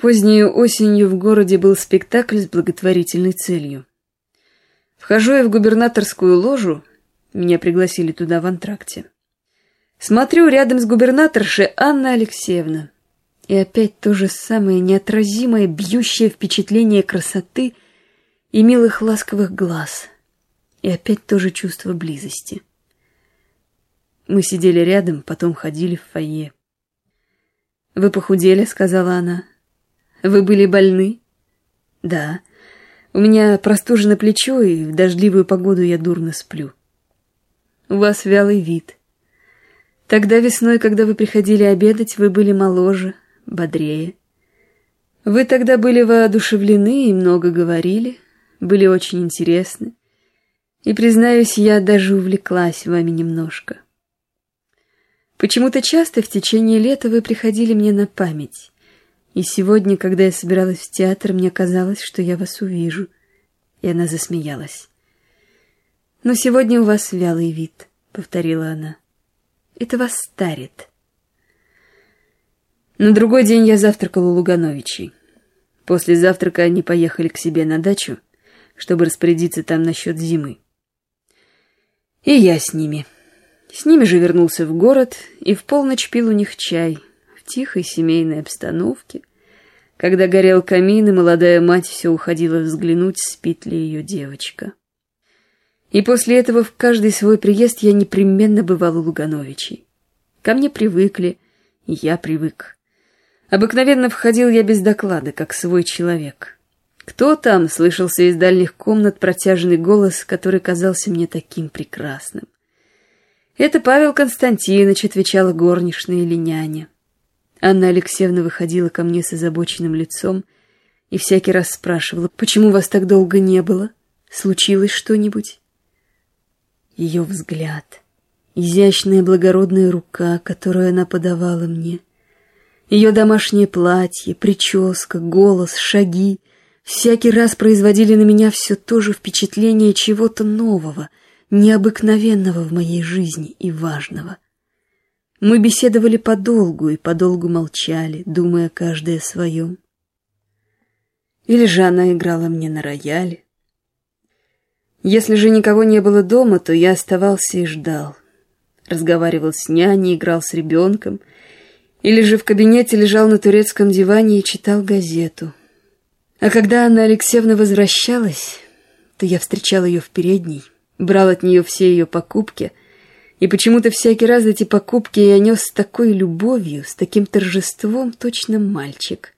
Поздней осенью в городе был спектакль с благотворительной целью. Вхожу я в губернаторскую ложу, меня пригласили туда в антракте. Смотрю, рядом с губернаторшей Анна Алексеевна. И опять то же самое неотразимое, бьющее впечатление красоты и милых ласковых глаз. И опять то же чувство близости. Мы сидели рядом, потом ходили в фойе. «Вы похудели», — сказала она. «Вы были больны?» «Да. У меня простужено плечо, и в дождливую погоду я дурно сплю». «У вас вялый вид. Тогда весной, когда вы приходили обедать, вы были моложе, бодрее. Вы тогда были воодушевлены и много говорили, были очень интересны. И, признаюсь, я даже увлеклась вами немножко. Почему-то часто в течение лета вы приходили мне на память. И сегодня, когда я собиралась в театр, мне казалось, что я вас увижу». И она засмеялась. «Но сегодня у вас вялый вид», — повторила она. «Это вас старит». На другой день я завтракала у Лугановичей. После завтрака они поехали к себе на дачу, чтобы распорядиться там насчет зимы. И я с ними. С ними же вернулся в город и в полночь пил у них чай в тихой семейной обстановке, когда горел камин, и молодая мать все уходила взглянуть, спит ли ее девочка. И после этого в каждый свой приезд я непременно бывал у Лугановичей. Ко мне привыкли, и я привык. Обыкновенно входил я без доклада, как свой человек. «Кто там?» — слышался из дальних комнат протяжный голос, который казался мне таким прекрасным. «Это Павел Константинович», — отвечала горничная или няня. Анна Алексеевна выходила ко мне с озабоченным лицом и всякий раз спрашивала: «Почему вас так долго не было? Случилось что-нибудь?» Ее взгляд, изящная благородная рука, которую она подавала мне, ее домашнее платье, прическа, голос, шаги всякий раз производили на меня все то же впечатление чего-то нового, необыкновенного в моей жизни и важного. Мы беседовали подолгу и подолгу молчали, думая каждый о своем. Или же она играла мне на рояле. Если же никого не было дома, то я оставался и ждал. Разговаривал с няней, играл с ребенком, или же в кабинете лежал на турецком диване и читал газету. А когда Анна Алексеевна возвращалась, то я встречал ее в передней, брал от нее все ее покупки, и почему-то всякий раз эти покупки я нес с такой любовью, с таким торжеством, точно мальчик.